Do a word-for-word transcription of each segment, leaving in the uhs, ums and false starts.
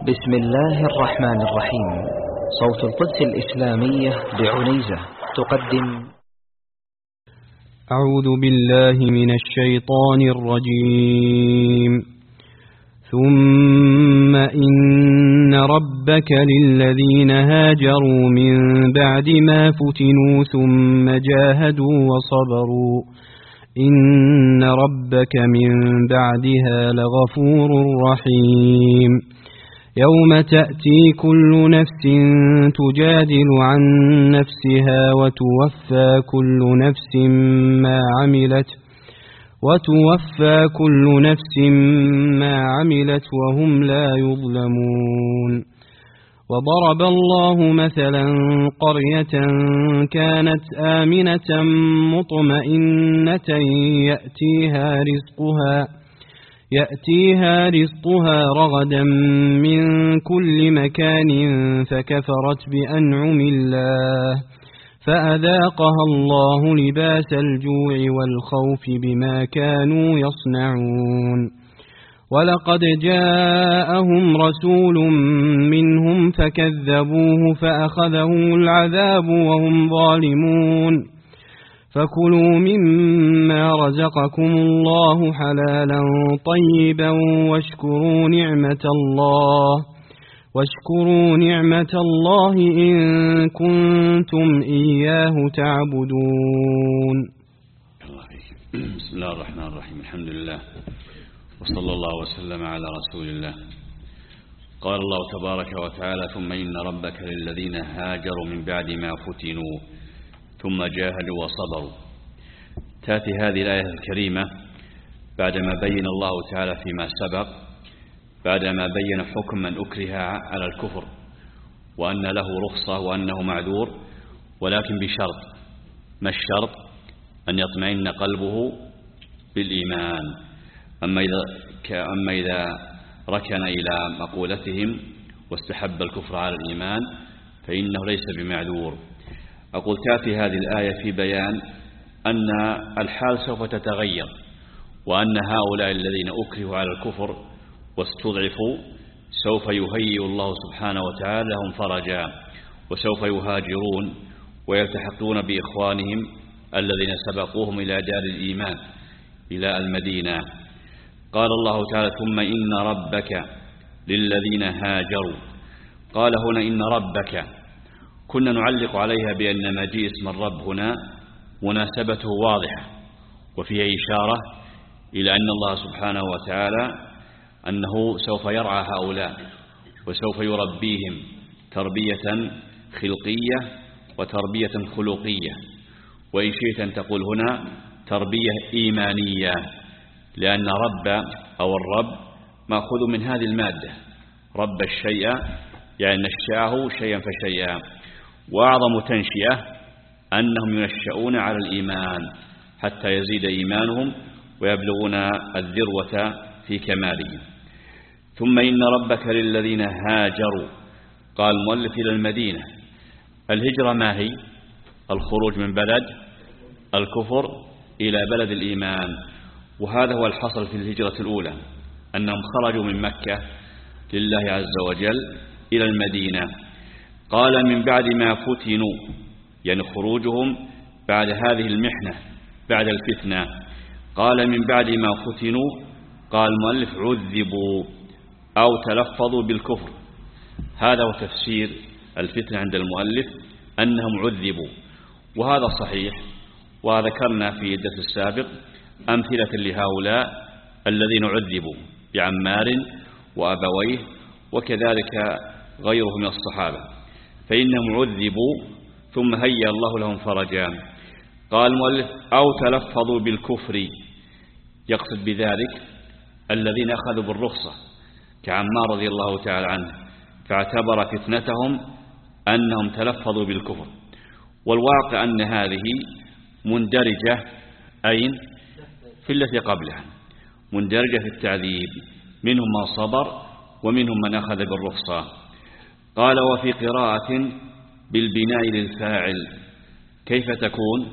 بسم الله الرحمن الرحيم. صوت القدس الإسلامية بعنيزة تقدم. أعوذ بالله من الشيطان الرجيم. ثم إن ربك للذين هاجروا من بعد ما فتنوا ثم جاهدوا وصبروا إن ربك من بعدها لغفور رحيم. يوم تأتي كل نفس تجادل عن نفسها وتوفى كل نفس ما عملت وتوفى كل نفس ما عملت وهم لا يظلمون. وضرب الله مثلا قرية كانت آمنة مطمئنة يأتيها رزقها يأتيها رزقها رغدا من كل مكان فكفرت بأنعم الله فأذاقها الله لباس الجوع والخوف بما كانوا يصنعون. ولقد جاءهم رسول منهم فكذبوه فأخذهم العذاب وهم ظالمون. فكلوا مما رزقكم الله حلالا طيبا واشكروا نعمة الله واشكروا نعمة الله إن كنتم إياه تعبدون. بسم الله الرحمن الرحيم. الحمد لله وصلى الله وسلم على رسول الله. قال الله تبارك وتعالى: ثم إن ربك للذين هاجروا من بعد ما فتنوا ثم جاهدوا وصبروا. تأتي هذه الآية الكريمة بعدما بين الله تعالى فيما سبق، بعدما بين حكم من أكره على الكفر وأن له رخصة وأنه معذور، ولكن بشرط. ما الشرط؟ أن يطمئن قلبه بالإيمان. أما إذا, أما إذا ركن إلى مقولتهم واستحب الكفر على الإيمان فإنه ليس بمعذور. أقول تأتي هذه الآية في بيان أن الحال سوف تتغير، وأن هؤلاء الذين أكرهوا على الكفر واستضعفوا سوف يهيئ الله سبحانه وتعالى لهم فرجا، وسوف يهاجرون ويلتحقون بإخوانهم الذين سبقوهم إلى دار الإيمان إلى المدينة. قال الله تعالى: ثم إن ربك للذين هاجروا. قال هنا إن ربك، كنا نعلق عليها بأن مجيء اسم الرب هنا مناسبته واضحة، وفيها إشارة إلى أن الله سبحانه وتعالى أنه سوف يرعى هؤلاء وسوف يربيهم تربية خلقية وتربية خلقية، وإن شئت أن تقول هنا تربية إيمانية، لأن رب أو الرب مأخوذ من هذه المادة. رب الشيء يعني نشأه شيئا فشيئا، وأعظم تنشئة أنهم ينشأون على الإيمان حتى يزيد إيمانهم ويبلغون الذروة في كماله. ثم إن ربك للذين هاجروا. قال المؤلف إلى المدينة. الهجرة ما هي؟ الخروج من بلد الكفر إلى بلد الإيمان، وهذا هو الحصل في الهجرة الأولى، أنهم خرجوا من مكة لله عز وجل إلى المدينة. قال من بعد ما فتنوا، يعني خروجهم بعد هذه المحنة بعد الفتنة. قال من بعد ما فتنوا، قال المؤلف عذبوا أو تلفظوا بالكفر. هذا هو تفسير الفتنة عند المؤلف، أنهم عذبوا، وهذا صحيح. وذكرنا في الدرس السابق أمثلة لهؤلاء الذين عذبوا بعمار وأبويه وكذلك غيره من الصحابة، فإنهم عذبوا ثم هيأ الله لهم فرجا. قال المؤلف أو تلفظوا بالكفر، يقصد بذلك الذين أخذوا بالرخصة كعمار رضي الله تعالى عنه، فاعتبر فتنتهم أنهم تلفظوا بالكفر. والواقع أن هذه مندرجة أين؟ في التي قبلها، مندرجة في التعذيب، منهم من صبر ومنهم من أخذ بالرخصة. قال وفي قراءة بالبناء للفاعل. كيف تكون؟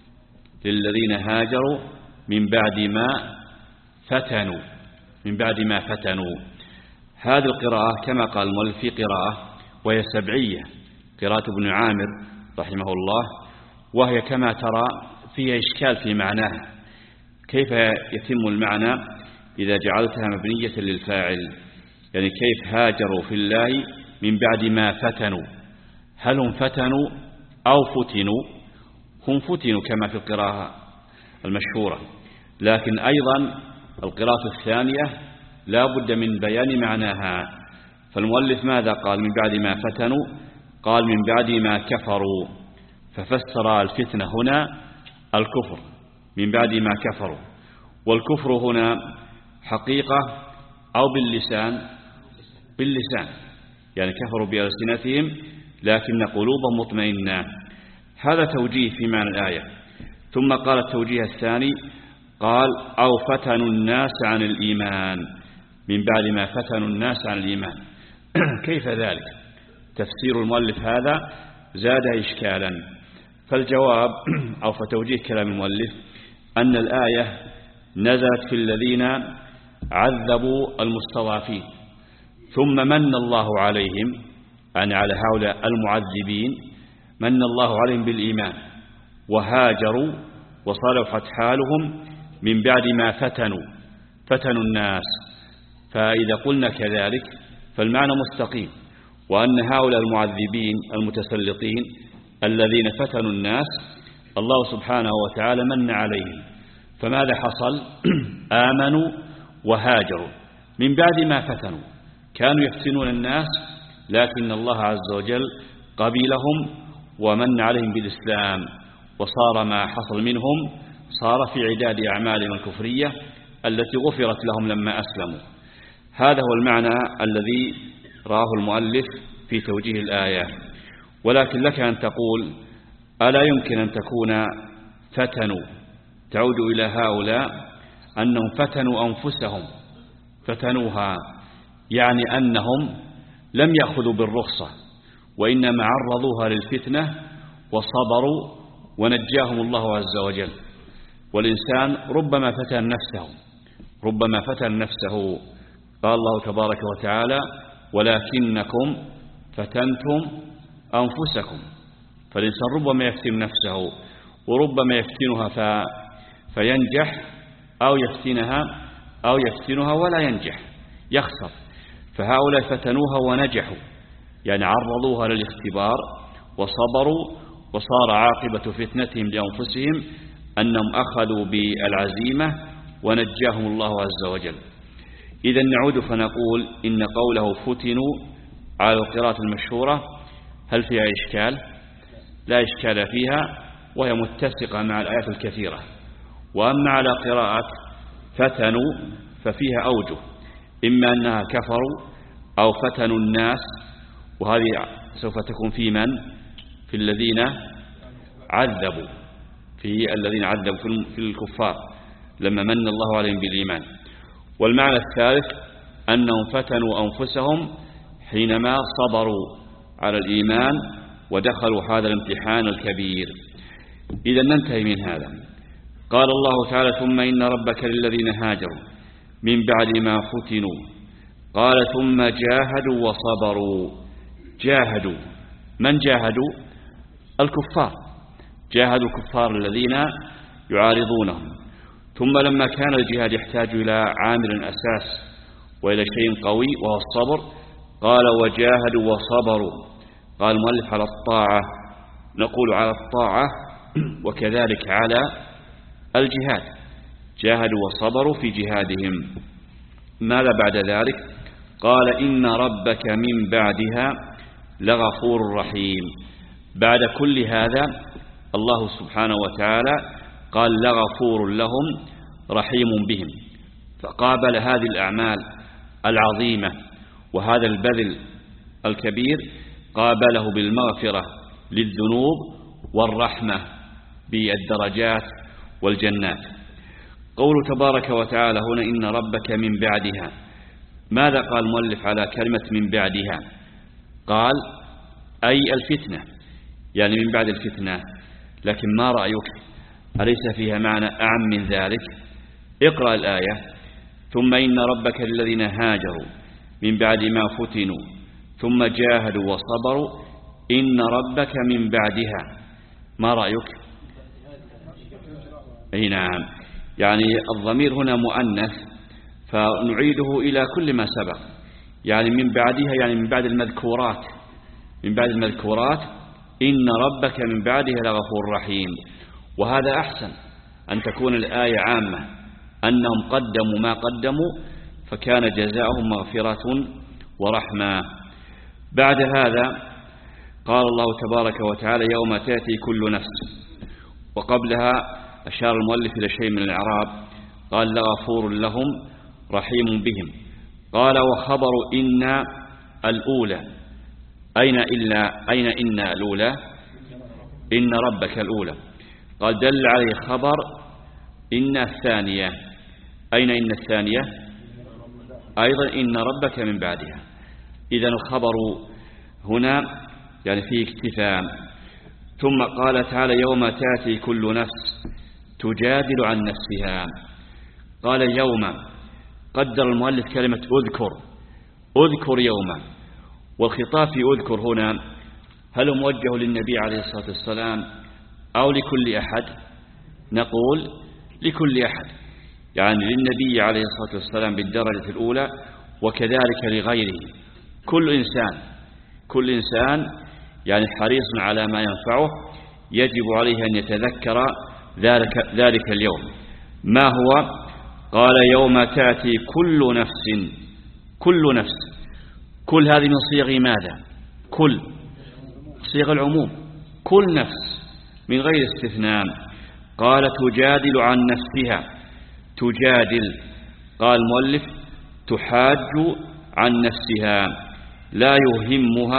للذين هاجروا من بعد ما فتنوا، من بعد ما فتنوا. هذه القراءة كما قال المؤلف في قراءة وهي سبعية، قراءة ابن عامر رحمه الله، وهي كما ترى فيها إشكال في معناها. كيف يتم المعنى إذا جعلتها مبنية للفاعل؟ يعني كيف هاجروا في الله من بعد ما فتنوا؟ هل هم فتنوا أو فتنوا؟ هم فتنوا كما في القراءة المشهورة، لكن أيضا القراءة الثانية لا بد من بيان معناها. فالمؤلف ماذا قال من بعد ما فتنوا؟ قال من بعد ما كفروا، ففسر الفتنة هنا الكفر من بعد ما كفروا. والكفر هنا حقيقة أو باللسان؟ باللسان، يعني كفروا بألسنتهم لكن قلوبهم مطمئنة. هذا توجيه في معنى الآية. ثم قال التوجيه الثاني، قال أو فتنوا الناس عن الإيمان، من بعد ما فتنوا الناس عن الإيمان. كيف ذلك؟ تفسير المؤلف هذا زاد إشكالا. فالجواب أو فتوجيه كلام المؤلف أن الآية نزلت في الذين عذبوا المستضعفين، ثم من الله عليهم، يعني على هؤلاء المعذبين من الله عليهم بالإيمان وهاجروا وصلحت حالهم من بعد ما فتنوا فتنوا الناس. فإذا قلنا كذلك فالمعنى مستقيم، وأن هؤلاء المعذبين المتسلطين الذين فتنوا الناس الله سبحانه وتعالى من عليهم. فماذا حصل؟ آمنوا وهاجروا من بعد ما فتنوا. كانوا يفتنون الناس لكن الله عز وجل قبلهم ومن عليهم بالإسلام، وصار ما حصل منهم صار في عداد أعمالهم الكفرية التي غفرت لهم لما أسلموا. هذا هو المعنى الذي راه المؤلف في توجيه الآية. ولكن لك أن تقول ألا يمكن أن تكون فتنوا تعود إلى هؤلاء أنهم فتنوا أنفسهم، فتنوها يعني أنهم لم يأخذوا بالرخصة وإنما عرضوها للفتنة وصبروا ونجاهم الله عز وجل. والإنسان ربما فتن نفسه ربما فتن نفسه قال الله تبارك وتعالى ولكنكم فتنتم أنفسكم. فالإنسان ربما يفتن نفسه وربما يفتنها ف... فينجح أو يفتنها أو يفتنها ولا ينجح يخسر. فهؤلاء فتنوها ونجحوا، يعني عرضوها للاختبار وصبروا، وصار عاقبة فتنتهم لأنفسهم أنهم أخذوا بالعزيمة ونجاهم الله عز وجل. إذا نعود فنقول إن قوله فتنوا على القراءة المشهورة هل فيها إشكال؟ لا إشكال فيها، وهي متسقة مع الآيات الكثيرة. وأما على قراءة فتنوا ففيها أوجه، إما أنها كفروا أو فتنوا الناس، وهذه سوف تكون في من؟ في الذين عذبوا في الذين عذبوا في الكفار لما من الله عليهم بالإيمان. والمعنى الثالث أنهم فتنوا أنفسهم حينما صبروا على الإيمان ودخلوا هذا الامتحان الكبير. إذا ننتهي من هذا. قال الله تعالى ثم إن ربك للذين هاجروا من بعد ما فتنوا قال ثم جاهدوا وصبروا. جاهدوا من جاهدوا؟ الكفار، جاهدوا الكفار الذين يعارضونهم. ثم لما كان الجهاد يحتاج إلى عامل أساس وإلى شيء قوي وهو الصبر قال وجاهدوا وصبروا. قال المؤلف على الطاعة، نقول على الطاعة وكذلك على الجهاد. جاهدوا وصبروا في جهادهم. ماذا بعد ذلك؟ قال إن ربك من بعدها لغفور رحيم. بعد كل هذا الله سبحانه وتعالى قال لغفور لهم رحيم بهم، فقابل هذه الأعمال العظيمة وهذا البذل الكبير قابله بالمغفرة للذنوب والرحمة بالدرجات والجنات. قول تبارك وتعالى هنا إن ربك من بعدها، ماذا قال المؤلف على كلمة من بعدها؟ قال أي الفتنة، يعني من بعد الفتنة. لكن ما رأيك؟ أليس فيها معنى أعم من ذلك؟ اقرأ الآية ثم إن ربك للذين هاجروا من بعد ما فتنوا ثم جاهدوا وصبروا إن ربك من بعدها. ما رأيك؟ أي نعم، يعني الضمير هنا مؤنث فنعيده إلى كل ما سبق، يعني من بعدها يعني من بعد المذكورات، من بعد المذكورات إن ربك من بعدها لغفور رحيم. وهذا أحسن أن تكون الآية عامة، أنهم قدموا ما قدموا فكان جزاؤهم مغفرة ورحمة. بعد هذا قال الله تبارك وتعالى يوم تأتي كل نفس، وقبلها أشار المؤلف إلى شيء من الإعراب، قال لغفور لهم رحيم بهم. قال وخبر إن الأولى، أين إلا أين إن الأولى؟ إن ربك الأولى. قال دل عليه خبر إن الثانية، أين إن الثانية؟ أيضا إن ربك من بعدها. إذن الخبر هنا يعني فيه اكتفاء. ثم قال تعالى يوم تأتي كل نفس تجادل عن نفسها. قال يوم، قدر المؤلف كلمة أذكر، أذكر يوما، والخطاب في أذكر هنا هل هو موجه للنبي عليه الصلاة والسلام أو لكل أحد؟ نقول لكل أحد، يعني للنبي عليه الصلاة والسلام بالدرجة الأولى، وكذلك لغيره. كل إنسان كل إنسان يعني حريص على ما ينفعه يجب عليه أن يتذكر ذلك, ذلك اليوم. ما هو؟ قال يوم تأتي كل نفس، كل نفس، كل هذه من صيغ ماذا؟ كل صيغ العموم، كل نفس من غير استثناء. قال تجادل عن نفسها، تجادل، قال المؤلف تحاج عن نفسها لا يهمها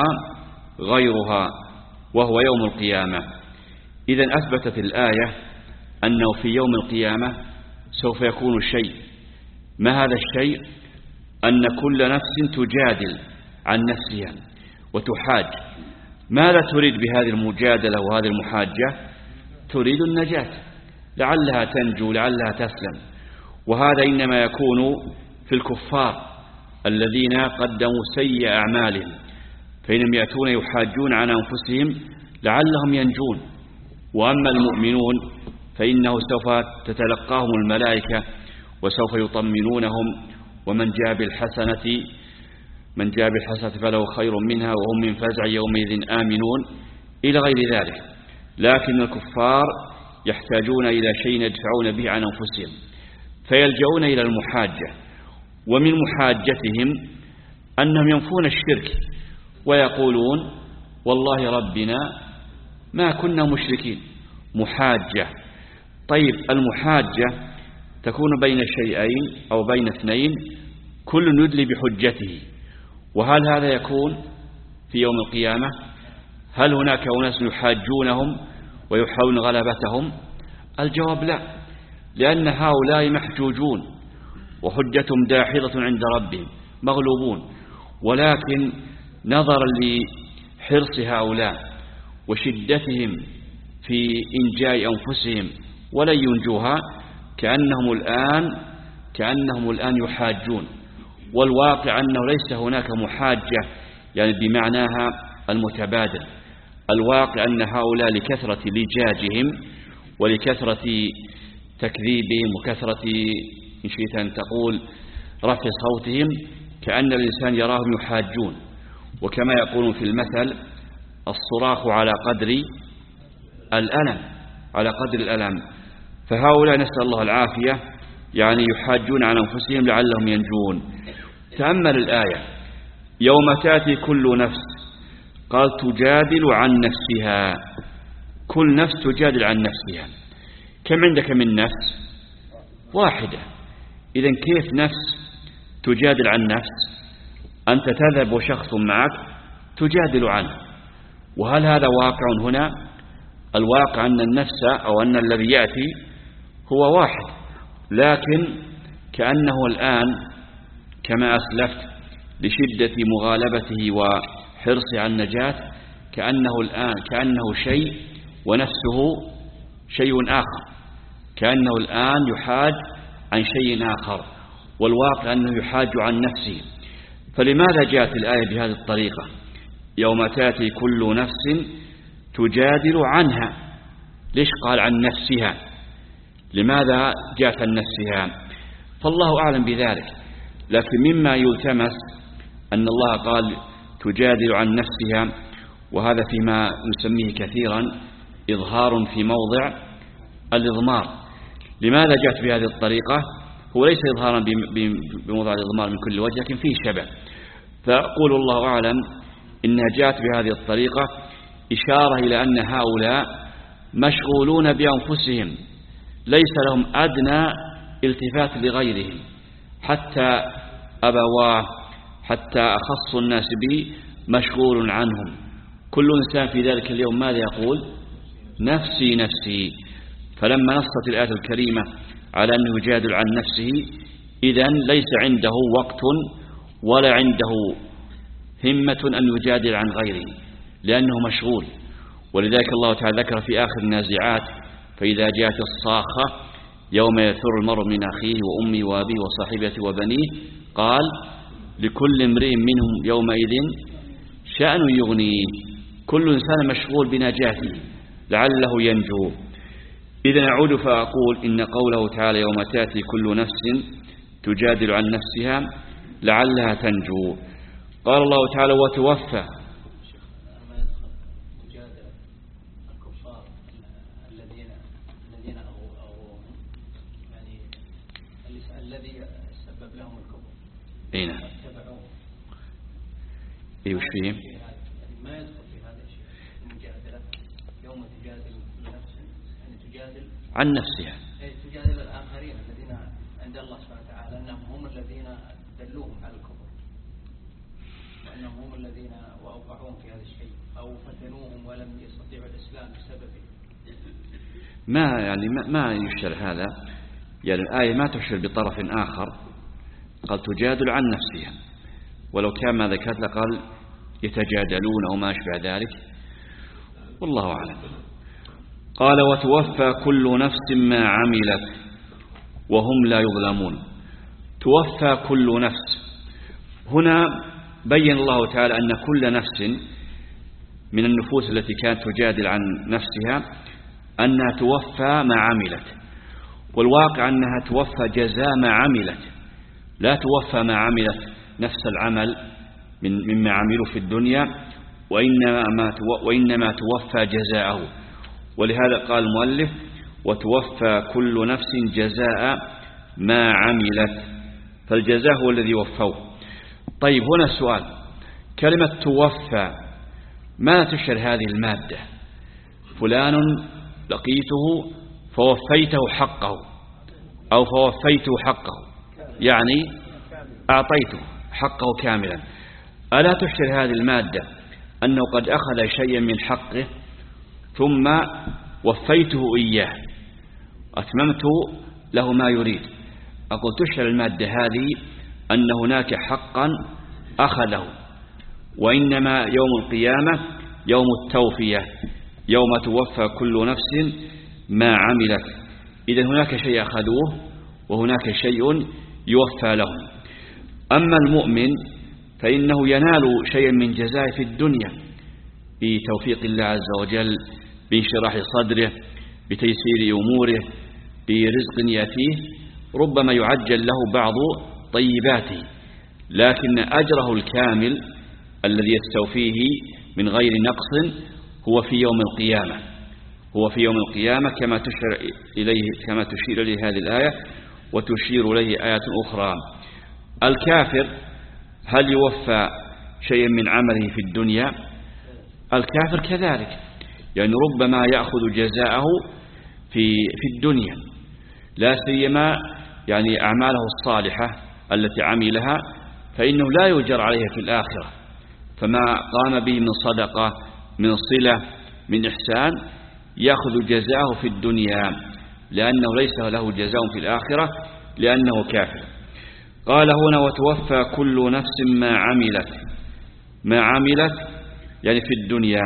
غيرها، وهو يوم القيامة. إذن أثبتت الآية أنه في يوم القيامة سوف يكون شيء. ما هذا الشيء؟ أن كل نفس تجادل عن نفسها وتحاج. ماذا تريد بهذه المجادلة وهذه المحاجة؟ تريد النجاة، لعلها تنجو، لعلها تسلم. وهذا إنما يكون في الكفار الذين قدموا سيء أعمالهم، فإنهم يأتون يحاجون عن أنفسهم لعلهم ينجون. وأما المؤمنون فإنه سوف تتلقاهم الملائكة وسوف يطمنونهم، ومن جاء بالحسنة من جاء بالحسنة فله خير منها وهم من فزع يومئذ آمنون، إلى غير ذلك. لكن الكفار يحتاجون إلى شيء يدفعون به عن أنفسهم فيلجؤون إلى المحاجة. ومن محاجتهم أنهم ينفون الشرك ويقولون والله ربنا ما كنا مشركين. محاجة. طيب المحاجة تكون بين شيئين أو بين اثنين كل يدلي بحجته، وهل هذا يكون في يوم القيامة؟ هل هناك أناس يحاجونهم ويحاولون غلبتهم؟ الجواب لا، لأن هؤلاء محجوجون وحجتهم داحضة عند ربهم مغلوبون. ولكن نظرا لحرص هؤلاء وشدتهم في إنجاء أنفسهم ولن ينجوها كأنهم الآن كأنهم الآن يحاجون. والواقع أنه ليس هناك محاجة يعني بمعناها المتبادل. الواقع أن هؤلاء لكثرة لجاجهم ولكثرة تكذيبهم وكثرة إن شئت أن تقول رفع صوتهم كأن الإنسان يراهم يحاجون. وكما يقولون في المثل الصراخ على قدر الألم، على قدر الألم. فهؤلاء نسأل الله العافية يعني يحاجون عن أنفسهم لعلهم ينجون. تأمل الآية يوم تأتي كل نفس، قال تجادل عن نفسها، كل نفس تجادل عن نفسها. كم عندك من نفس؟ واحدة. إذن كيف نفس تجادل عن نفس؟ أنت تذهب وشخص معك تجادل عنه، وهل هذا واقع هنا؟ الواقع أن النفس أو أن الذي يأتي هو واحد، لكن كأنه الآن كما أسلفت لشدة مغالبته وحرصه على النجاة كأنه الآن كأنه شيء ونفسه شيء آخر، كأنه الآن يحاج عن شيء آخر، والواقع أنه يحاج عن نفسه. فلماذا جاءت الآية بهذه الطريقة؟ يوم تأتي كل نفس تجادل عنها. ليش قال عن نفسها؟ لماذا جاءت عن نفسها؟ فالله أعلم بذلك، لكن مما يلتمس أن الله قال تجادل عن نفسها، وهذا فيما نسميه كثيرا إظهار في موضع الإضمار. لماذا جاءت بهذه الطريقة؟ هو ليس إظهارا بموضع الإضمار من كل وجه، لكن فيه شبه. فأقول الله أعلم إنها جاءت بهذه الطريقة إشارة إلى أن هؤلاء مشغولون بأنفسهم، ليس لهم أدنى التفات لغيرهم، حتى أبواه، حتى أخص الناس به مشغول عنهم. كل إنسان في ذلك اليوم ماذا يقول؟ نفسي نفسي. فلما نصت الآية الكريمة على أنه يجادل عن نفسه، إذن ليس عنده وقت ولا عنده همة أن يجادل عن غيره، لأنه مشغول. ولذلك الله تعالى ذكر في آخر النازعات: فإذا جاءت الصاخة يوم يفر المرء من أخيه وأمه وأبيه وصاحبته وبنيه، قال لكل امرئ منهم يومئذ شأن يغنيه. كل إنسان مشغول بنجاته لعله ينجو. إذا أعود فأقول إن قوله تعالى يوم تأتي كل نفس تجادل عن نفسها لعلها تنجو. قال الله تعالى وتوفى. أين؟ إيه وش فيهم؟ ما يدخل في هذا الشيء المجادلة. يوم تجادل نفس يعني تجادل عن نفسها. أي تجادل الآخرين الذين عند الله سبحانه وتعالى أنهم هم الذين دلوهم على الكفر، وأنهم هم الذين وأوقعوهم في هذا الشيء أو فتنوهم ولم يستطيعوا الإسلام بسببه. ما يعني ما, ما يشير هذا، يعني الآية ما تشير بطرف آخر، قال تجادل عن نفسها. ولو كان ما ذكرت لقال يتجادلون أو ما أشبه ذلك، والله أعلم. قال وتوفى كل نفس ما عملت وهم لا يظلمون. توفى كل نفس، هنا بين الله تعالى أن كل نفس من النفوس التي كانت تجادل عن نفسها أنها توفى ما عملت، والواقع أنها توفى جزاء ما عملت، لا توفى ما عملت نفس العمل من مما عملوا في الدنيا، وإنما وإنما توفى جزاءه. ولهذا قال المؤلف وتوفى كل نفس جزاء ما عملت، فالجزاء هو الذي وفوه. طيب هنا السؤال، كلمة توفى ما تشعر هذه المادة؟ فلان لقيته فوفيته حقه أو فوفيته حقه، يعني أعطيته حقه كاملا. ألا تشعر هذه المادة أنه قد أخذ شيئا من حقه ثم وفيته إياه، أتممت له ما يريد؟ أقول تشعر المادة هذه أن هناك حقا أخذه، وإنما يوم القيامة يوم التوفية، يوم توفى كل نفس ما عملت. إذا هناك شيء أخذوه وهناك شيء يوفى لهم. أما المؤمن فإنه ينال شيئا من جزاء في الدنيا بتوفيق الله عز وجل، بانشراح صدره، بتيسير أموره، برزق يأتيه، ربما يعجل له بعض طيباته، لكن أجره الكامل الذي يستوفيه من غير نقص هو في يوم القيامة، هو في يوم القيامة كما تشير إليه كما تشير إليه هذه الآية وتشير إليه آيات أخرى. الكافر هل يوفى شيئا من عمله في الدنيا؟ الكافر كذلك، يعني ربما يأخذ جزاءه في في الدنيا، لا سيما يعني أعماله الصالحة التي عملها فإنه لا يجر عليها في الآخرة، فما قام به من صدقة، من صلة، من إحسان، يأخذ جزاءه في الدنيا لأنه ليس له جزاء في الآخرة لأنه كافر. قال هنا وتوفى كل نفس ما عملت، ما عملت يعني في الدنيا.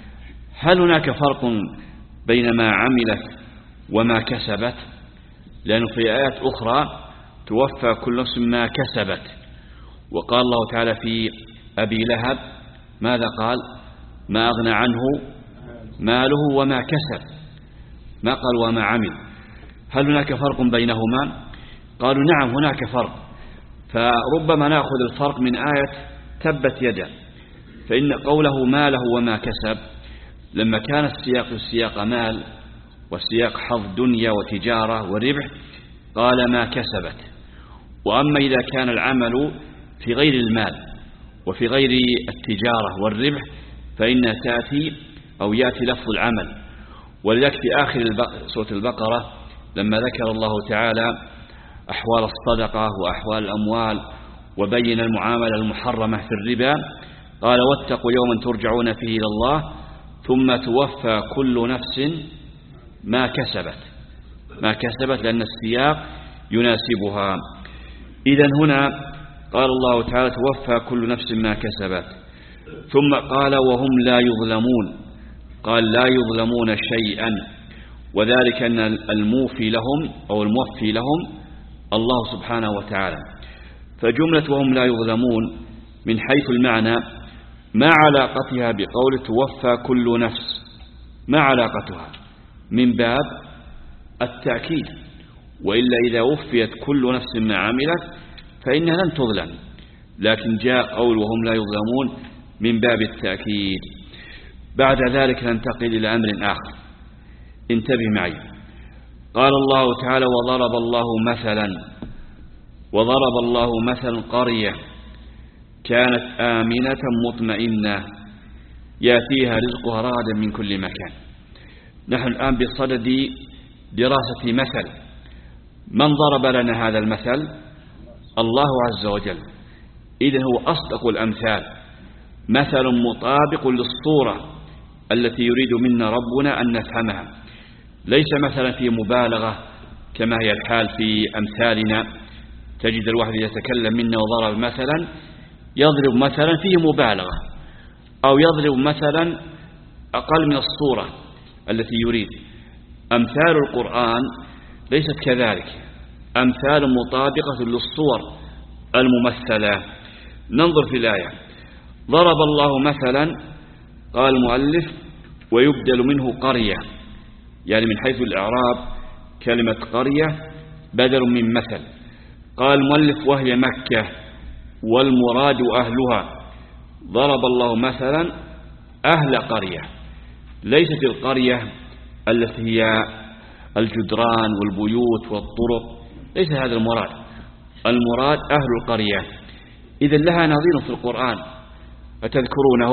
هل هناك فرق بين ما عملت وما كسبت؟ لأنه في آيات أخرى توفى كل نفس ما كسبت، وقال الله تعالى في أبي لهب ماذا قال؟ ما أغنى عنه ماله وما كسب، ما قال وما عمل. هل هناك فرق بينهما؟ قالوا نعم هناك فرق. فربما نأخذ الفرق من آية تبت يدا، فإن قوله ماله وما كسب لما كان السياق السياق مال والسياق حظ دنيا وتجارة وربح قال ما كسبت. وأما إذا كان العمل في غير المال وفي غير التجارة والربح فإنها تأتي أو يأتي لفظ العمل. ولذلك في آخر سورة البقرة لما ذكر الله تعالى أحوال الصدقة وأحوال الأموال وبين المعاملة المحرمة في الربا قال واتقوا يوما ترجعون فيه إلى الله ثم توفى كل نفس ما كسبت ما كسبت لأن السياق يناسبها. إذن هنا قال الله تعالى توفى كل نفس ما كسبت، ثم قال وهم لا يظلمون، قال لا يظلمون شيئا، وذلك أن الموفي لهم أو الموفي لهم الله سبحانه وتعالى. فجملة وهم لا يظلمون من حيث المعنى ما علاقتها بقول توفى كل نفس؟ ما علاقتها؟ من باب التأكيد، وإلا إذا وفيت كل نفس ما عملت فإنها لن تظلم، لكن جاء قول وهم لا يظلمون من باب التأكيد. بعد ذلك ننتقل إلى أمر آخر، انتبه معي. قال الله تعالى وضرب الله مثلا وضرب الله مثلا قرية كانت آمنة مطمئنة يأتيها رزقها رغدا من كل مكان. نحن الآن بصدد دراسة مثل. من ضرب لنا هذا المثل؟ الله عز وجل. إذن هو أصدق الأمثال، مثل مطابق للصورة التي يريد منا ربنا أن نفهمها، ليس مثلا في مبالغة كما هي الحال في أمثالنا. تجد الواحد يتكلم منا وضرب مثلا يضرب مثلا فيه مبالغة أو يضرب مثلا أقل من الصورة التي يريد. أمثال القرآن ليست كذلك، أمثال مطابقة للصور الممثلة. ننظر في الآية. ضرب الله مثلا قال المؤلف ويبدل منه قرية، يعني من حيث الإعراب كلمة قرية بدل من مثل. قال المؤلف وهي مكة والمراد أهلها. ضرب الله مثلا أهل قرية، ليست القرية التي هي الجدران والبيوت والطرق، ليس هذا المراد، المراد أهل القرية. إذن لها نظير في القرآن أتذكرونه؟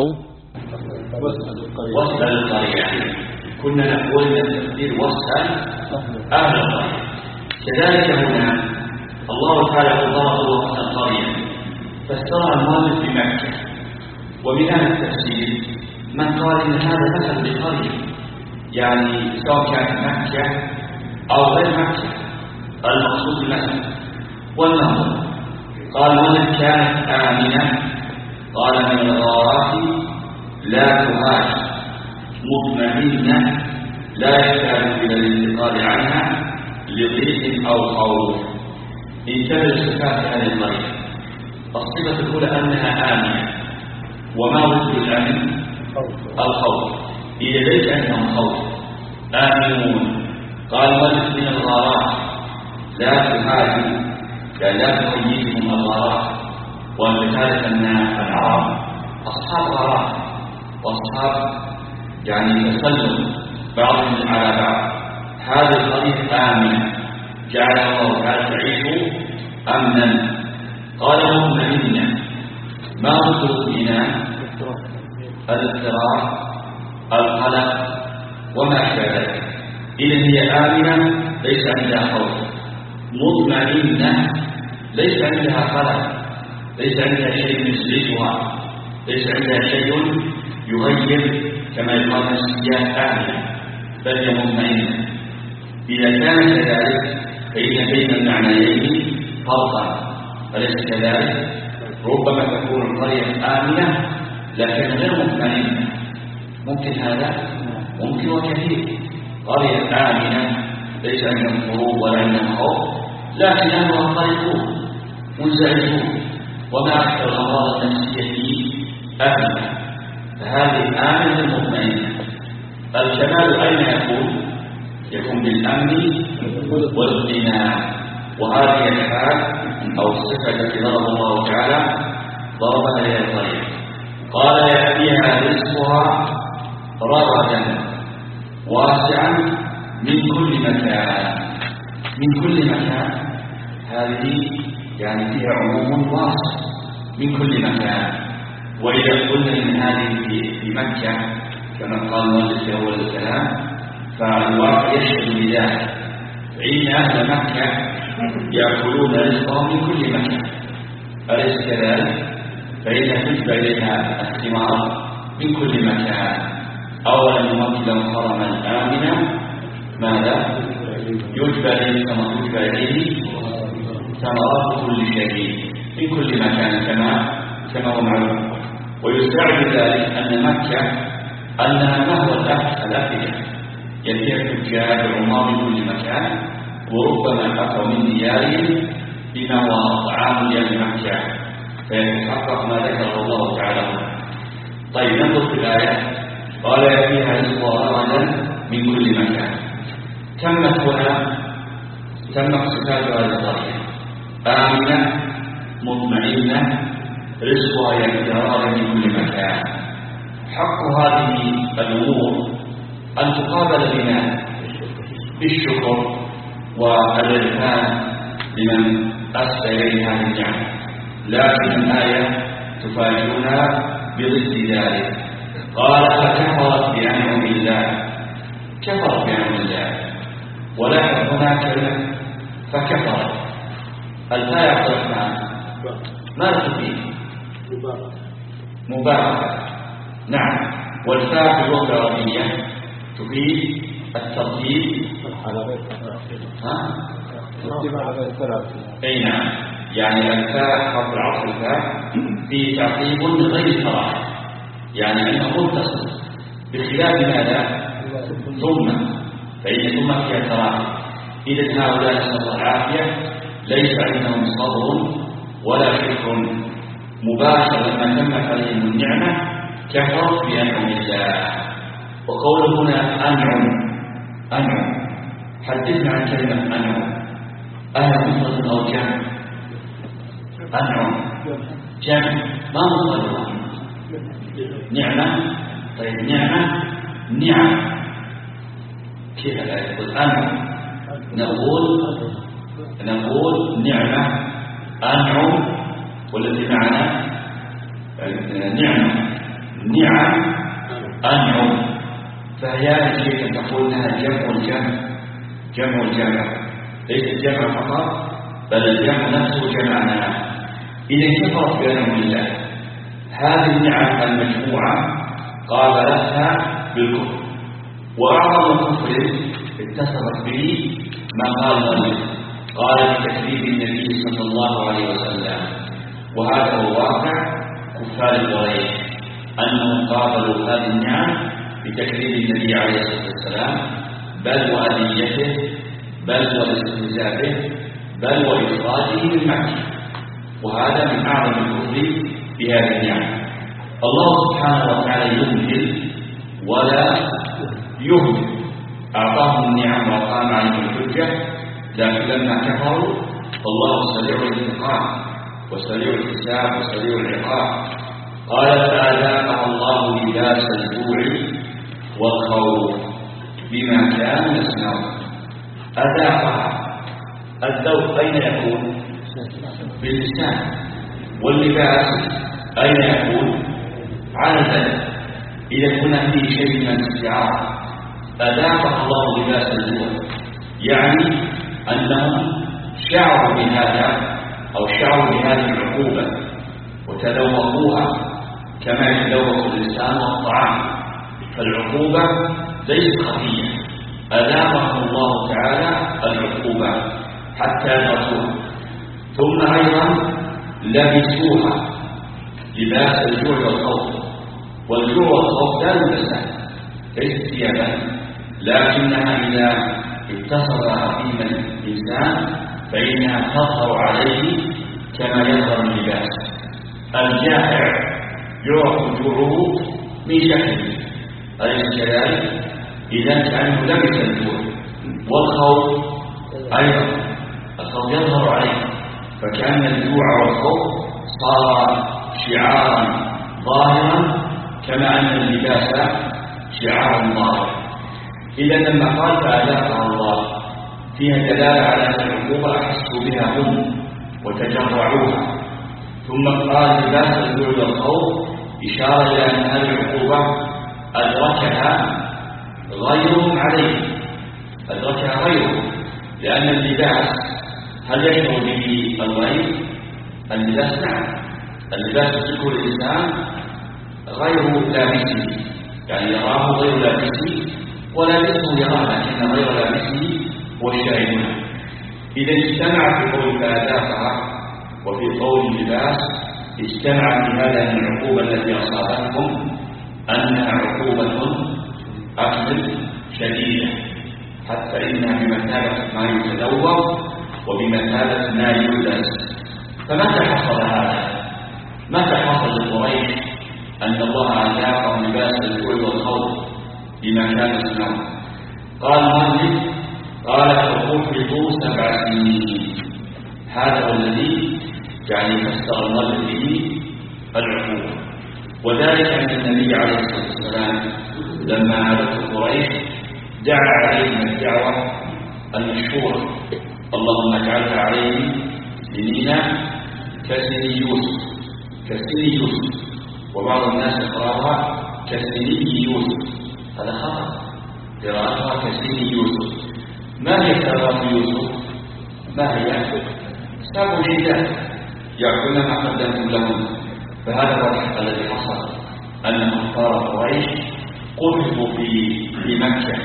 واسأل القرية، كنا نقول من التفسير واسأل أهل القرية. كذلك هنا الله تعالى ضرب الله مثل القرية فسرها المؤلف بمكة. ومن أهل التفسير من قال إن هذا مثل لقرية، يعني سواء كانت مكة أو غير مكة المقصود المثل. والنظر قال المؤلف كانت آمنة، قال من الغارات لا تهاجر، مطمئنة لا يحتاج إلى الانتقال عنها لضيق أو خوف. انتبه صفات هذه القرية. الصفة الأولى أنها آمنة، وما ضد الأمن؟ الخوف. إذا ليس عندهم خوف آمنون. قال ملك من الغارات لا تهاجر، يعني لا تخيفهم الغارات. وبذلك أن العرب أصحاب غارات وأصحاب يعني تسلم بعضهم على بعض. هذه القرية آمنة جعل الله تعالى تعيش أمنا. قال مطمئنة، ما ضد الاطمئنان؟ الاضطراب، القلق وما أشبه ذلك. إذن هي آمنة ليس عندها خوف، مطمئنة ليس عندها قلق، ليس عندها شيء يزعجها، ليس عندها شيء يغير كما يقال نفسيات آمنة، بل هي مطمئنة. إذا كان كذلك فإن بين المعنيين فرقا، أليس كذلك؟ ربما تكون القرية آمنة لكن غير مطمئنة، ممكن هذا؟ ممكن وكثير. قرية آمنة ليس عندهم حروب ولا عندهم خوف، لكن أهلها قلقون منزعجون وما أكثر الأمراض النفسية آمنة، فهذه آمنة مطمئنة. الكمال أين يكون؟ يكون بالأمن والاطمئنان، وهذه الحال أو الصفة التي ضرب الله تعالى ضربها إلى الطريق، قال يأتيها رزقها رغدا واسعا من كل مكان. من كل مكان هذه يعني فيها عموم واسع، من كل مكان. وإذا قلنا إن هذه في مكة كما قال المؤلف في أول الكلام، فالواقع يشهد بذلك، فإن أهل مكة يأكلون رزقهم من كل مكان، أليس كذلك؟ فإن تجبى إليها الثمار من كل مكان. أولا نمكن لهم حرما آمنا، ماذا؟ يجبى إليه كما يجبى إليه ثمرات كل شيء من كل مكان كما كما هو معلوم. ويستعد ذلك أن مكة أنها مهوى الأفئدة، يأتيها التجار والعمار من كل مكان، وربما أتوا من ديارهم بما هو طعام لأهل مكة، فيتحقق ما ذكره الله تعالى. طيب ننظر في الآية، قال يأتيها رزقها رغدا من كل مكان. تمت هنا تمت صفات هذه الطريقة: آمنة مطمئنة، رزقها يأتيها من كل مكان. حق هذه الأمور أن تقابل بنا بالشكر والإرفان لمن أسدى إليه هذه النعمة، لكن الآية تفاجئنا بضد ذلك. قال فكفرت بأنعم الله، كفرت بأنعم الله، ولكن هناك فكفرت. الآية عبد ما تفيد؟ مباركة. نعم، والفاء في اللغة العربية تفيد الترتيب على غير ها؟ ترتيب على غير ثلاث. أي نعم، يعني الفاء حرف العطف الفاء في تعقيب غير تراحم، يعني أنه متصل، بخلاف ماذا؟ ثم، فإن ثم فيها تراحم. إذا هؤلاء نسأل الله العافية ليس عندهم صبر ولا شكر، مباشرة لما تمت عليهم النعمة كفرت بأنعم الله. وقوله هنا أنعم، أنعم، حدثنا عن كلمة أنعم، أهل مفرد أو جمع؟ أنعم جمع، ما مفرد؟ نعمة. طيب نعمة، نعم، كيف لا يقول أنعم؟ نقول نقول نعمة، أنعم، والذي معنا نعمة، نعم، أنعم، فهي شيء تقول لها جمع الجمع، جمع الجمع، ليس الجمع فقط بل الجمع نفسه جمعنا. إذا كفرت بأنعم الله، هذه النعم المجموعة قابلتها بالكفر، وأعظم كفر اتصلت به ما قال الله، قال بتكذيب النبي صلى الله عليه وسلم. وهذا هو واقع كفار قريش، أنهم قابلوا هذه النعم بتكذيب النبي عليه الصلاة والسلام، بل وأذيته، بل والاستهزاء به، بل وإخراجه من مكة. وهذا من أعظم الكفر بهذه النعم. الله سبحانه وتعالى يمهل ولا يهمل، أعطاهم النعم وقام عليهم الحجة، لكن لما كفروا فالله سريع الانتقام وسريع الحساب وسريع العقاب. قال فأذاقها الله لباس الجوع والخوف بما كانوا يصنعون. أذاقها، الذوق أين يكون؟ باللسان. واللباس أين يكون؟ على البدن. إذا كنا فيه شيء من الاستعارة، أذاقها الله لباس الجوع، يعني أنهم شعروا بهذا أو شعروا بهذه العقوبة وتذوقوها كما يتذوق الإنسان والطعام. فالعقوبة ليست خفية، أذاقهم الله تعالى العقوبة حتى ذاقوها، ثم أيضا لبسوها لباس الجوع والخوف. والجوع والخوف لا يلبسان، ليست ثيابا، لكنها إذا اتصل بهما الإنسان فإنها تظهر عليه كما يظهر اللباس. الجائع يعرف جوعه من شكله، أليس كذلك؟ إذا كأنه لبس الجوع. والخوف أيضا الخوف يظهر عليه، فكأن الجوع والخوف صار شعارا ظاهرا كما أن اللباس شعارا ظاهرا. إذا لما قال فأذاقها الله فيها دلالة على أن العقوبة أحسوا بها هم وتجرعوها، ثم قال لباس الجوع والخوف إشارة إلى أن هذه العقوبة أدركها غيرهم عليه، أدركها غيرهم، لأن اللباس هل يشعر به الغير؟ اللباس نعم، اللباس يدركه الإنسان غير لابسه، يعني يراه غير لابسه ولابسه يراه، لكن غير لابسه هو الشاهد. إذا اجتمع في قول فأذاقها وفي قول اللباس، اجتمع في هذا أن العقوبة التي أصابتهم أنها عقوبة أخذ شديدة، حتى إنها بمثابة ما يتدور وبمثابة ما يلبس. فمتى حصل هذا؟ متى حصل لقريش أن الله أذاقهم لباس الجوع والخوف بما كانوا يصنعون؟ قال مالك قال فكبتوا سبع سنين. هذا هو الذي يعني فسر الله به العقوبة، وذلك أن النبي عليه الصلاة والسلام لما عادته قريش دعا عليهم الدعوة المشهورة: اللهم اجعلها عليهم سنين كسن يوسف، كسن يوسف، وبعض الناس يقرأها كسني يوسف، هذا خطأ، قراءتها كسن يوسف. ما هي ثمرات يوسف؟ ما هي؟ سابوا الشداد يأكلون ما قدمتم لهم. فهذا هو الحق الذي حصل، أن كفار قريش قذفوا في في مكة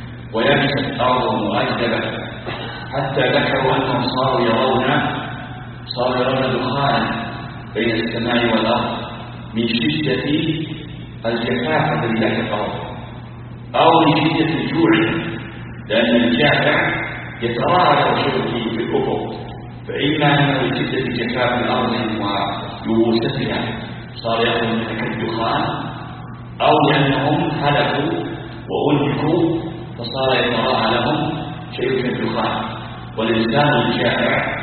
ويبست أرضهم وأجدبت، حتى ذكروا أنهم صاروا يرون صاروا يرون دخانا بين السماء والأرض من شدة الجفاف الذي لا يقرأ، أو من شدة الجوع، لأن الجافع يتراءى له شيء في الأفق، فإما أنه من شدة جفاف الأرض ويبوستها صار يأخذ من الدخان، أو لأنهم هلكوا وأنهكوا فصار يتراءى لهم شيء كالدخان. والإنسان الجائع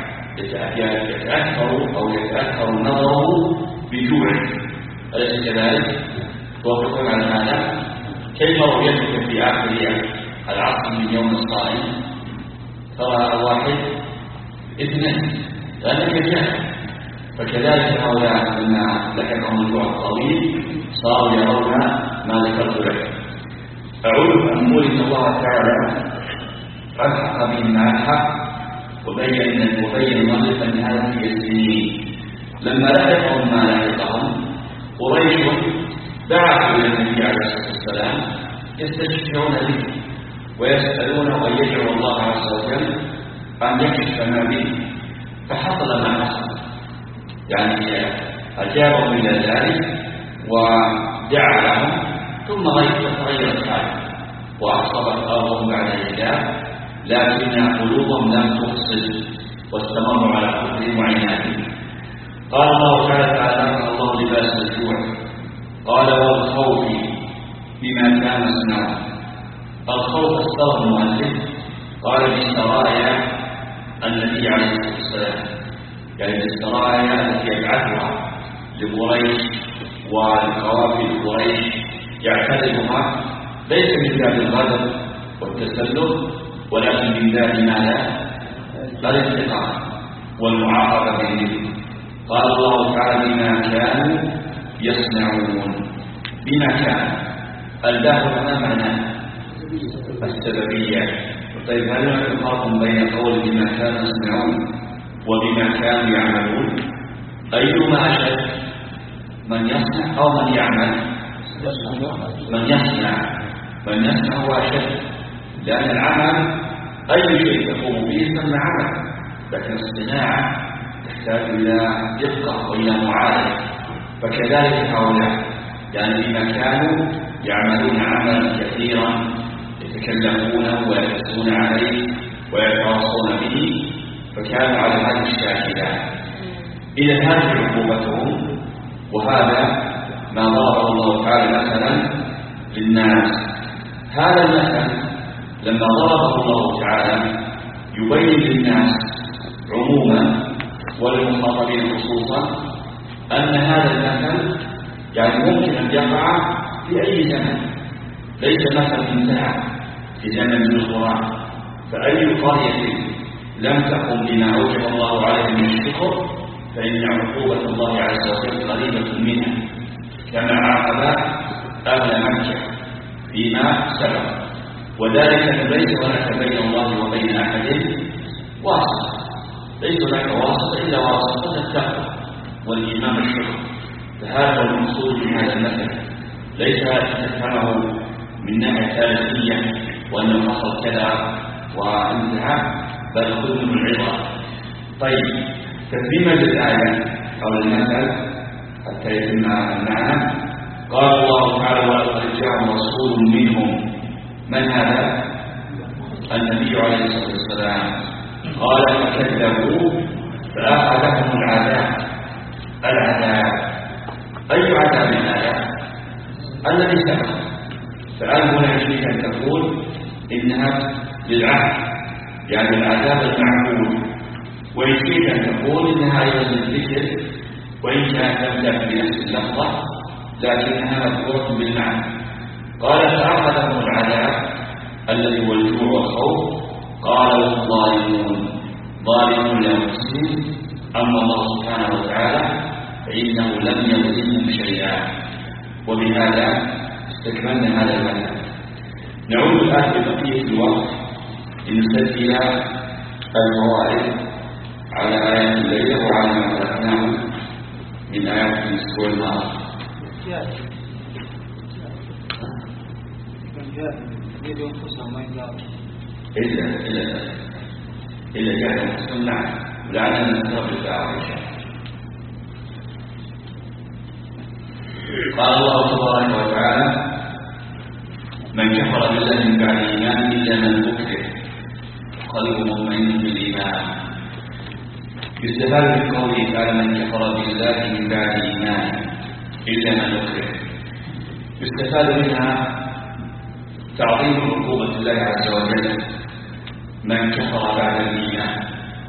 يتأثر أو يتأثر نظره بجوعه، أليس كذلك؟ توافقون على هذا؟ كيف رؤيتك في آخر العصر من يوم الصائم؟ ترى واحد اثنين لأنك جائع. فكذلك هؤلاء لما لحقهم الجوع الطويل صاروا يرون ما ذكرت لك. أعود أن أقول إن الله تعالى ألحق بهم مع الحق، وبين وبين المؤلف أن هذا في السنين. لما لحقهم ما لحقهم قريش بعثوا إلى النبي عليه الصلاة والسلام يستشفعون به ويسألونه أن يدعو الله عز وجل أن يكشف ما به، فحصل ما حصل، يعني أجابهم إلى ذلك ودعا لهم، ثم تغيرت حاله وأصابت أرضهم بعد الإجابة، لكن قلوبهم لم تفصل واستمروا على كفرهم وعنادهم. قال الله تعالى: فأذاق الله لباس الجوع قال والخوف بما كانوا يصنعون. الخوف استوى المؤلف قال بالسرايا النبي عليه الصلاة والسلام، يعني بالسرايا التي يبعثها لقريش ولقوافل قريش يعتذرها، ليس من باب الغدر والتسلل، ولكن من باب ماذا؟ الانتقام والمعاقبة بالإثم. قال الله تعالى: بما كانوا يصنعون. بما كان الباب هنا معناه السببية. طيب هل هناك فرق بين قول بما كانوا يصنعون وبما كانوا يعملون؟ أيهما أشد، من يصنع أو من يعمل؟ من يصنع، من يصنع هو أشد، لأن العمل أي شيء تقوم به يسمى عمل، لكن الصناعة تحتاج إلى دقة وإلى معالجة. فكذلك هؤلاء يعني بما كانوا يعملون عملا كثيرا يتكلمون ويركزون عليه ويتواصون به، فكانوا على هذه الشاكلة. إذا هذه عقوبتهم وهذا ما ضربه الله تعالى مثلا للناس. هذا المثل لما ضربه الله تعالى يبين للناس عموما وللمخاطبين خصوصا أن هذا المثل يعني ممكن أن يقع في أي زمن، ليس مثل انتهى في زمن من القرآن. فأي قرية لم تقم بما أوجب الله عليه من الشكر فإن عقوبة الله عز وجل قريبة منها، كما عاقب أهل مكة فيما سبق. وذلك ليس هناك بين الله وبين أحد واسطة، ليس هناك واسطة إلا واسطة التقوى والإيمان بالشكر. فهذا هو المقصود من هذا المثل، ليس تفهمه من ناحية ثالثية وأنه حصل كذا وانتهى، بل خذ من العبرة. طيب، تتميم الآية أو المثل حتى يتم المعنى. قال الله تعالى: ولقد جاءهم رسول منهم. من هذا؟ النبي عليه الصلاة والسلام. قال: فكذبوا فأخذهم العذاب. العذاب أي عذاب هذا؟ الذي سبق. فالآن هنا يجب أن تقول إنها للعهد، يعني العذاب المعقول، ويجب أن تقول إنها أيضا للذكر، وإن كانت لم تأتي بنفس اللفظة لكنها مذكورة بالمعنى. قال: فأخذهم العذاب الذي هو الجوع والخوف. قال: الظالمون ظالمون لأنفسهم، أما الله سبحانه وتعالى فإنه لم يظلمهم شيئا. وبهذا استكملنا هذا المثل. نعود الآن ببقية الوقت لنسجل الفوائد على آيات الليلة وعلى ما تركناه من آيات الأسبوع الماضي. إلا إلا إلا جاء أنفسهم. نعم، ولعلنا نترك الدعوة إن شاء الله. قال الله تبارك وتعالى: من كفر بالله من بعد إيمان إلا من أكره قلبه مطمئن بالإيمان. يستفاد من قوله تعالى: من كفر بالله من بعد إيمان إلا من أكره. يستفاد منها تعظيم عقوبة الله عز وجل. من كفر بعد الإيمان،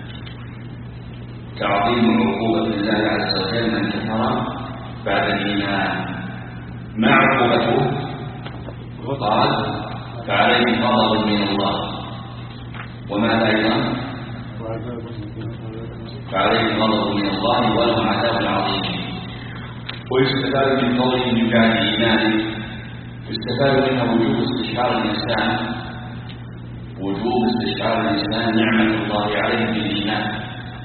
تعظيم عقوبة الله عز وجل. من كفر بعد الإيمان، ما عقوبته؟ قال: فعليه غضب من الله. وماذا أيضا؟ فعليه غضب من الله ولهم عذاب عظيم. ويستفاد من قوله من بعد إيمانه، يستفاد منها وجوب استشعار الإنسان وجوب استشعار الإنسان نعمة الله عليه بالإيمان.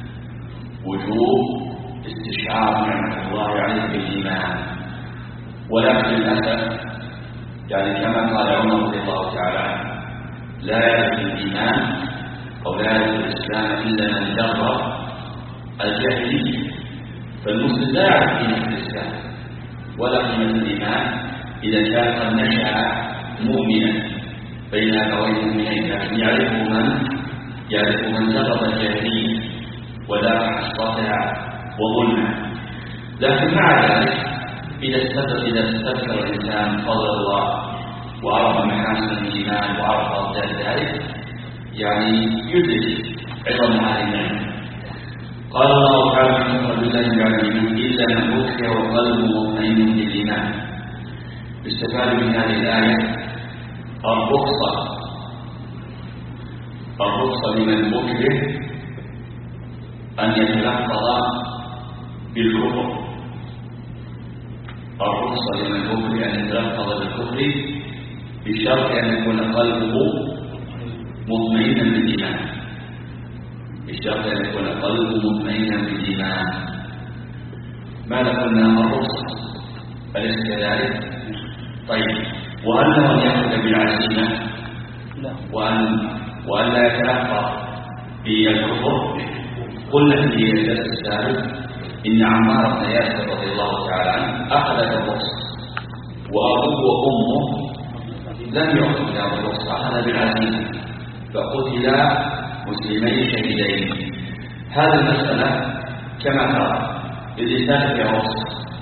وجوب استشعار نعمة الله عليه بالإيمان. ولكن للأسف يعني كما قال عمر رضي الله تعالى عنه: لا يدخل الإيمان أو لا يدخل الإسلام إلا من جرب الجاهلية. فالمسلم لا يعرف قيمة الإسلام ولا قيمة الإيمان إذا كان قد نشأ مؤمنا بين أبوين مؤمنين، لكن يعرفه من يعرف من جرب الجاهلية ولا حسرتها وظلمها. لكن مع ذلك إذا استذكر إذا استذكر الإنسان فضل الله وعرف محاسن الإيمان وعرف أضداد ذلك يعني يدرك عظم هذه النعمة. قال الله تعالى: من كفر بالله بعد الإيمان إلا من أكره وقلبه مطمئن بالإيمان. يستفاد من هذه الآية الرخصة الرخصة لمن أكره أن يتلفظ بالكفر. الرخصة لمن أكره أن يتلفظ بالكفر بشرط أن يكون قلبه مطمئنا بالإيمان. بشرط أن يكون قلبه مطمئنا بالإيمان. ماذا قلنا؟ الرخصة، أليس كذلك؟ طيب، وهل له أن يأخذ بالعزيمة وأن وأن لا يتلفظ بالكفر؟ قلنا في الدرس السابق إن عمار بن ياسر رضي الله تعالى عنه أخذ بالرخصة، وأبوه وأمه لم يأخذ بهذه الرخصة، أخذ بالعزيمة فقتلا مسلمين شهيدين. هذه المسألة كما ترى اللي ثابت في الرخصة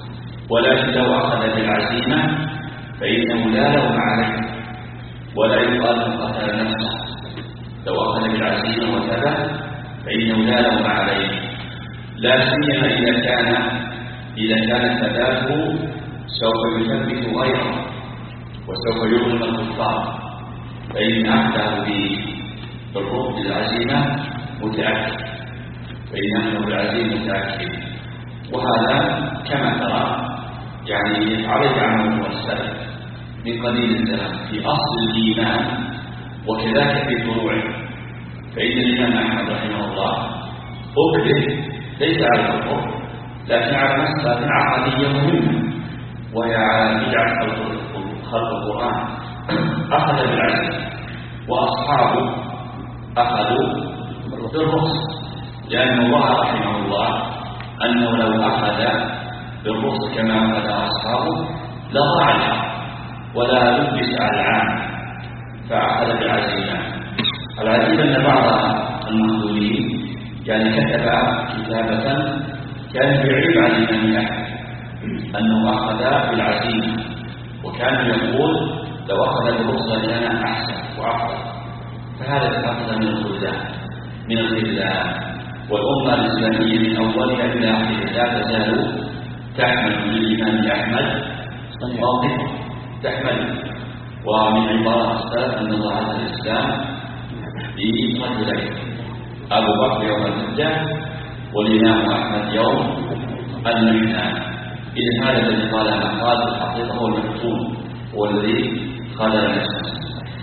ولكن لو أخذ بالعزيمة فإنه لا لوم عليه ولا يقال قتل نفسه. لو أخذ بالعزيمة وثبت فإنه لا لوم عليه، لا سيما إذا كان إذا كان ثباته سوف يثبت غيره وسوف يظلم الكفار، فإن أخذه بالرفض بالعزيمة متأكد، فإن أخذه بالعزيمة متأكد. وهذا كما ترى يعني يتعرض عنه السلف من قديم الزمان في أصل الإيمان وكذلك في فروعه. فإن الإمام أحمد رحمه الله أكره ليس على الكفر لكن على مسألة عقدية مهمة وهي على بدعة خلق القرآن، أخذ بالعزم وأصحابه أخذوا بالرخص، لأنه ظهر رحمه الله أنه لو أخذ بالرخص كما أخذ أصحابه لضاع الحق ولا لبس على العام، فأخذ بالعزيمة. العجيب أن بعض المخدومين يعني كتب كتابة كان يعيب على الإمام أحمد أنه أخذ بالعزيمة، وكان يقول لو أخذ بالرخصة لنا أحسن وأفضل. فهذا أخذ من الخذلان من الخذلان والأمة الإسلامية من أولها إلى آخرها لا تزال تحمل للإمام أحمد موقفه تحمل. ومن عبارة السلف أن الله هذا الإسلام برجلين، أبو بكر يوم الحجة والإمام أحمد يوم المحنة. إذن هذا الذي قال أنا قال الحقيقة هو المحكوم، هو الذي خذل نفسه.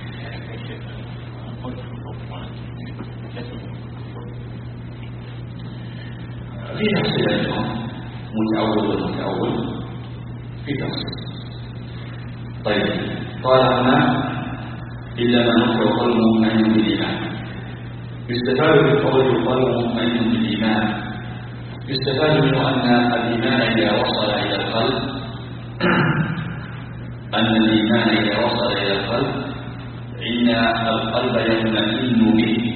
في تفصيل اليوم متأول والمتأول في تفصيل. طيب قال هنا إلا من نصر قلبه مطمئن بالإيمان. يستفاد بالقول القلب مطمئن بالإيمان، يستفاد منه أن الإيمان إذا وصل إلى القلب أن الإيمان إذا وصل إلى القلب إن القلب يطمئن به،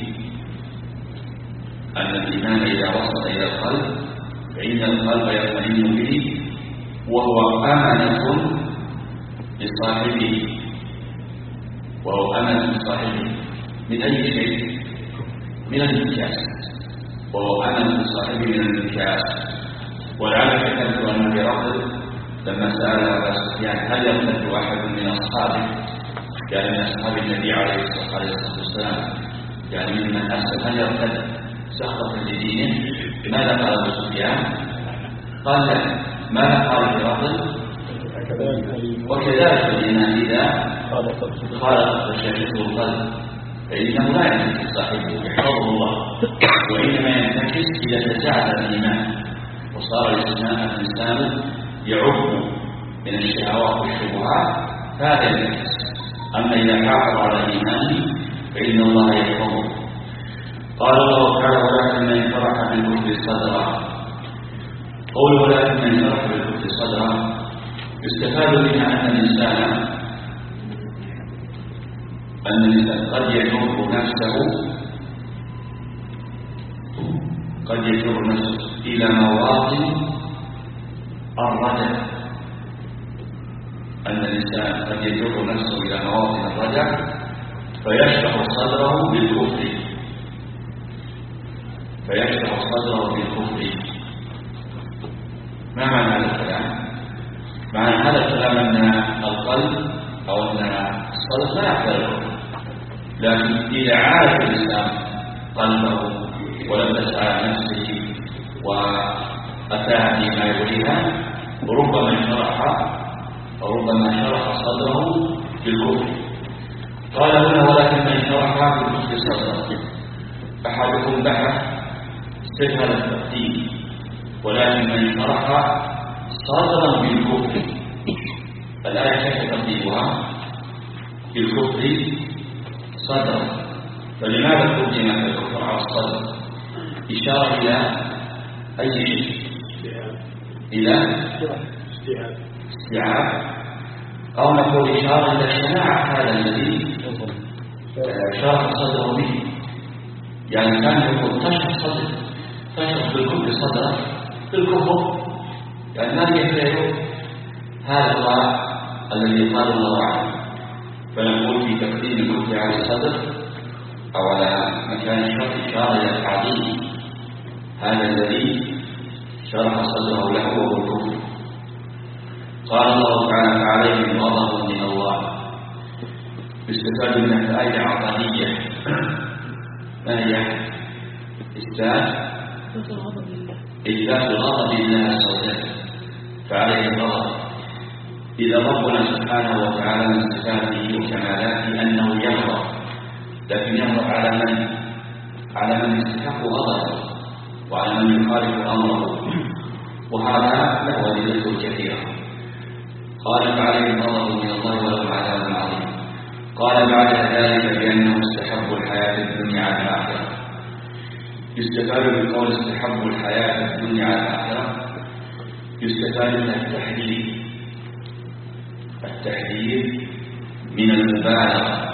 أن الإيمان إذا وصل إلى القلب فإن القلب يطمئن به وهو أمانة لصاحبه، وهو أمانة لصاحبه من أي شيء؟ من الانتكاس، وهو أمانة لصاحبه من الانتكاس. ولعلك كتبت أن برجل لما سأل أبا سفيان هل يرتد أحد من أصحابه، يعني من أصحاب النبي عليه الصلاة والسلام، يعني ممن أسلم هل يرتد سخطة لدينه؟ ماذا قال أبو سفيان؟ قال لا. ماذا قال برجل؟ وكذلك الإيمان إذا خالط وشاشته القلب فإنه لا ينتكس صاحبه بحفظ الله، وإنما ينتكس إذا تزعزع الإيمان وصار الإنسان يعب من الشهوات والشبهات فهذا ينتكس. أما إذا حافظ على إيمانه فإن الله يحفظه. قال الله تعالى ولكن من شرح بالكفر صدره. قول ولكن من شرح بالكفر صدره يستفاد منها أن الإنسان أن الإنسان قد يجر نفسه قد يجر نفسه إلى مواطن الرجع، أن الإنسان قد يجر نفسه إلى مواطن الرجع فيشرح صدره بالكفر فيشرح صدره بالكفر. ما معنى هذا الكلام؟ معنى هذا الكلام أن القلب أو أن الصدر لا يحتاج الكفر، لكن إذا عارف الإنسان قلبه ولم تسعى نفسه وأتاها فيما يريدها ربما شرح ربما شرح صدره بالكفر. قال هنا ولكن من شرح بالكفر صدره. أحدكم بحث سر هذا الترتيب، ولكن من شرح صدرا بالكفر. الآية كيف ترتيبها؟ بالكفر صدرا، فلماذا قدم الكفر على الصدر؟ إشارة إلى أي شيء؟ إلى استيعاب، أو نقول إشارة إلى شناعة هذا الذي شرح صدره به. يعني كان يقول تشرح صدر تشرح بالكفر صدره بالكفر، يعني ما يفعله هذا هو الذي قال الله عنه. فنقول في تقديم الملك على الصدر أو على مكان الشرط إشارة إلى التعظيم، هذا الذي شرح صدره له وهو الكفر. قال الله تعالى فعليهم غضب من الله. يستفاد من الآية عقدية، ما هي؟ إثبات إثبات غضب الله عز وجل، فعليهم غضب. إذا ربنا سبحانه وتعالى من صفاته وكمالاته أنه يغضب، لكن يغضب على من؟ على من يستحق غضبه وعلى من يخالف أمره، وهذا له أدلة كثيرة. قال فعليهم غضب من الله ولهم عذاب عظيم. قال بعد ذلك بأنهم استحبوا الحياة الدنيا على الآخرة. يستفاد من قول استحبوا الحياة الدنيا على الآخرة، يستفاد من التحذير التحذير من المبالغة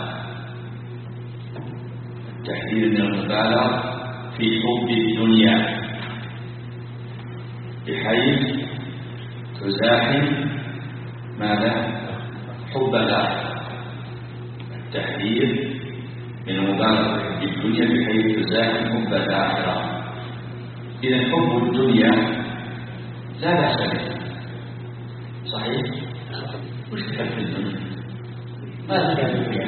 التحذير من المبالغة في حب الدنيا بحيث تزاحم ماذا؟ حب الآخرة. التحذير من المبالغة في حب الدنيا بحيث تزاحم حب الآخرة. إذا حب الدنيا لا بأس به، صحيح؟ وش تحب الدنيا؟ ما تحب فيها؟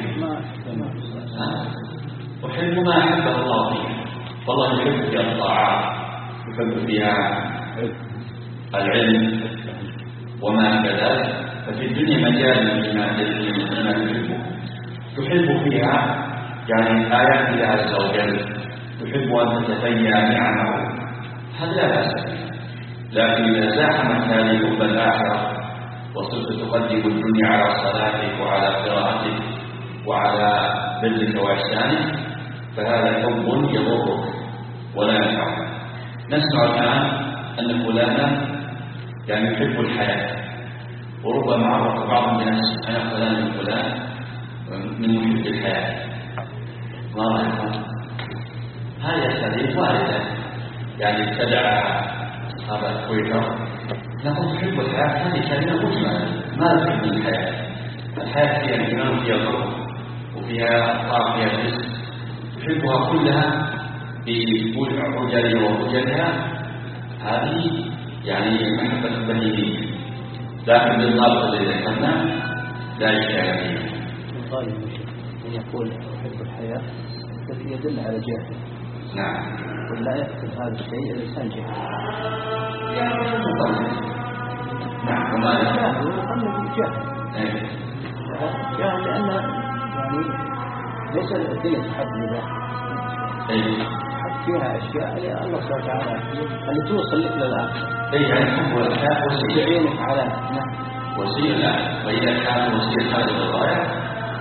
أحب ما أحبه الله فيها، والله يحب فيها الطاعات، يحب فيها العلم وما كذلك. ففي الدنيا مجال لما تحبه، تحب فيها يعني آيات الله عز وجل، تحب أن تتفيا نعمه، هذا لا بأس به. لكن إذا زاحمت هذه حب الآخرة وصرت تقدم الدنيا على صلاتك وعلى قراءتك وعلى برك وإحسانك، فهذا حب يضرك ولا ينفعك. نسمع الآن أن فلانا يعني يحب الحياة، وربما عرف بعض الناس أنا فلان من فلان من محب الحياة. ما رأيكم؟ هذه الحديث واردة، يعني ابتدع أصحاب التويتر نقول تحب الحياة، هذه كلمة مجملة. ما تحب الحياة؟ الحياة فيها امتنان وفيها ضرب وفيها أخطاء وفيها رزق، تحبها كلها بكل عجلها وخجلها، هذه يعني محبة البهيمية. لكن بالضبط الذي ذكرنا لا إشكال فيه. طيب من يقول أحب الحياة التي يدل على جهله. نعم. ولا يكتب هذا الشيء الإنسان جهل. يعني مطلع. نعم. وما جهل ويقلب جهل. أيه. جهل لأن يعني ليس الدنيا تحب لله. أيه. حب فيها أشياء الله سبحانه وتعالى اللي توصل لك للآخر. أي يعني حب الحياة وسيلة. تعينك على نعم. وسيلة، وإذا كانت وسيلة هذه الغاية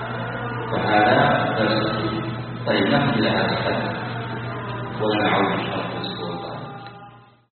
فهذا درس. طيب نحن إلى هذا الحد ولا نعود